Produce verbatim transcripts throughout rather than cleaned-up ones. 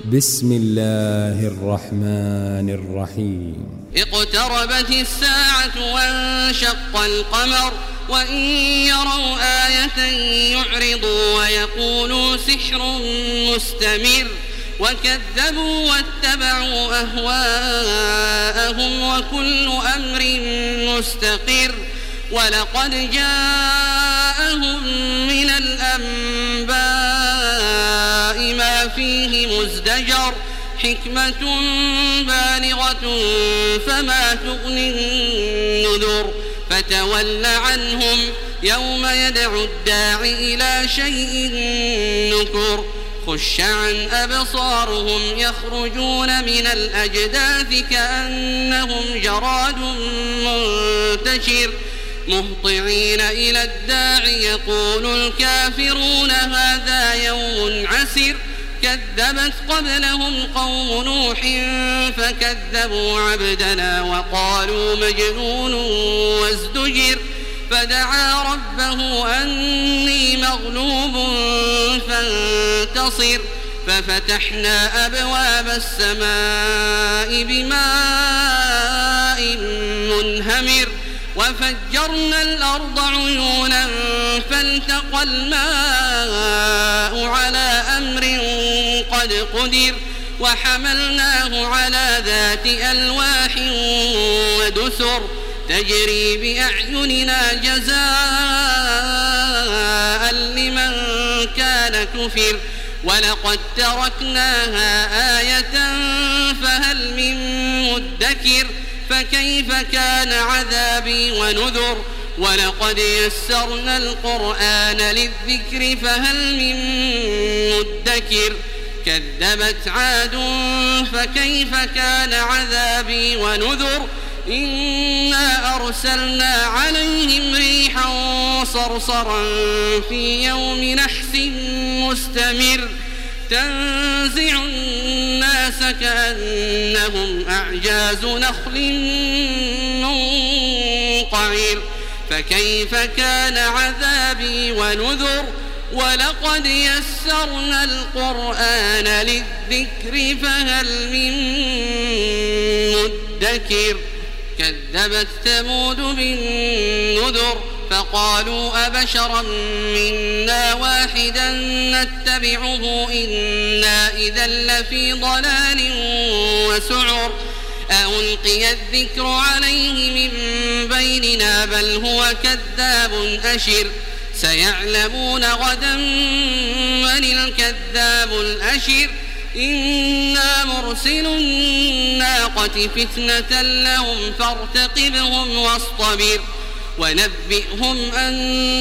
بسم الله الرحمن الرحيم. اقتربت الساعة وانشق القمر وإن يروا آية يعرضوا ويقولوا سحر مستمر وكذبوا واتبعوا أهواءهم وكل أمر مستقر ولقد جاءهم من الأنباء ما فيه مزدجر حكمة بالغة فما تغني النذر فتول عنهم يوم يدعو الداعي إلى شيء نكر خش عن أبصارهم يخرجون من الأجداث كأنهم جراد منتشر مهطعين إلى الداعي يقول الكافرون هذا يوم عسر كذبت قبلهم قوم نوح فكذبوا عبدنا وقالوا مجنون وازدجر فدعا ربه أني مغلوب فانتصر ففتحنا أبواب السماء بماء منهمر وفجرنا الأرض عيونا فالتقى الماء على أمر قد قدر وحملناه على ذات ألواح ودسر تجري بأعيننا جزاء لمن كان كفر ولقد تركناها آية فهل من مدكر فكيف كان عذابي ونذر ولقد يسرنا القرآن للذكر فهل من مدكر كذبت عاد فكيف كان عذابي ونذر إنا أرسلنا عليهم ريحا صرصرا في يوم نحس مستمر تنزع الناس كأنهم أعجاز نخل منقعر فكيف كان عذابي ونذر ولقد يسرنا القرآن للذكر فهل من مدكر كذبت ثمود بالنذر فقالوا أبشرا منا واحدا نتبعه إنا إذا لفي ضلال وسعر ألقي الذكر عليه من بيننا بل هو كذاب أشر سيعلمون غدا من الكذاب الأشر إنا مرسل الناقة فتنة لهم فارتقبهم واصطبر ونبئهم أن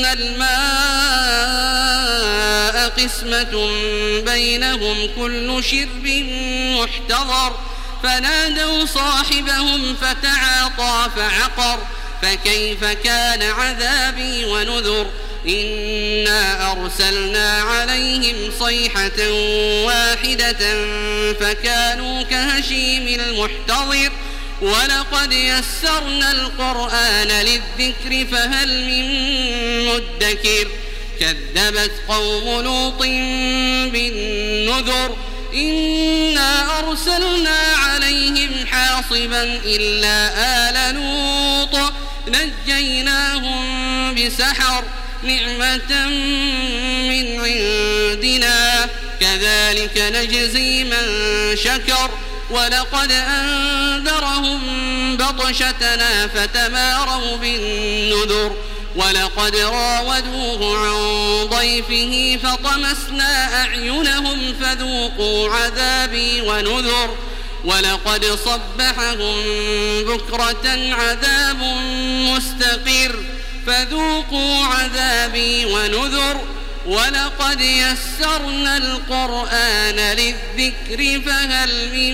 الماء قسمة بينهم كل شرب محتضر فنادوا صاحبهم فتعاطى فعقر فكيف كان عذابي ونذر إنا أرسلنا عليهم صيحة واحدة فكانوا كهشيم المحتضر ولقد يسرنا القرآن للذكر فهل من مدكر كذبت قوم لوط بالنذر إنا أرسلنا عليهم حاصبا إلا آل لوط نجيناهم بسحر نعمة من عندنا كذلك نجزي من شكر ولقد أنذرهم بطشتنا فتماروا بالنذر ولقد راودوه عن ضيفه فطمسنا أعينهم فذوقوا عذابي ونذر ولقد صبحهم بكرة عذاب مستقر فذوقوا عذابي ونذر ولقد يسرنا القرآن للذكر فهل من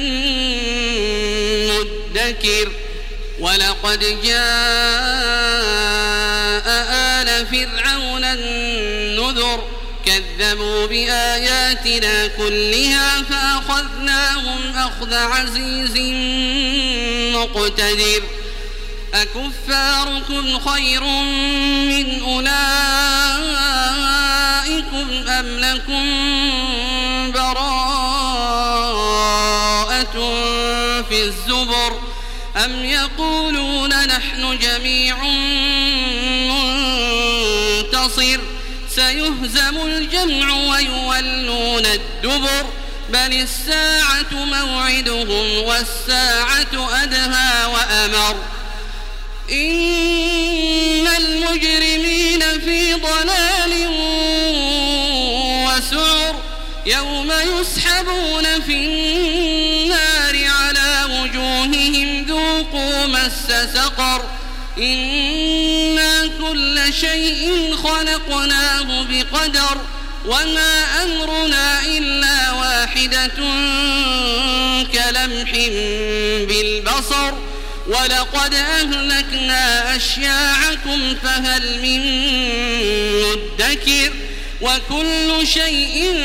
مدكر ولقد جاء آل فرعون النذر كذبوا بآياتنا كلها فأخذناهم أخذ عزيز مقتدر أكفاركم خير من أولئكم أم لكم براءة مفترضة في الزبر أم يقولون نحن جميع منتصر سيهزم الجمع ويولون الدبر بل الساعة موعدهم والساعة أدهى وأمر إن المجرمين في ضلال وسعر يوم يسحبون في النار على وجوههم ذوقوا مس سقر إنا كل شيء خلقناه بقدر وما أمرنا إلا واحدة كلمح بالبصر ولقد أهلكنا أشياعكم فهل من مدكر وكل شيء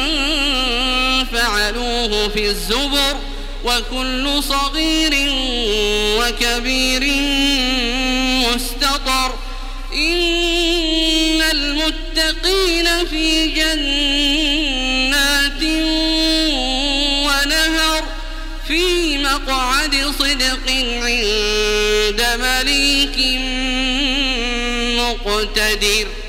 فعلوه في الزبر وكل صغير وكبير مستطر إن المتقين في جنات ونهر في مقعد صدق عند مليك مقتدر.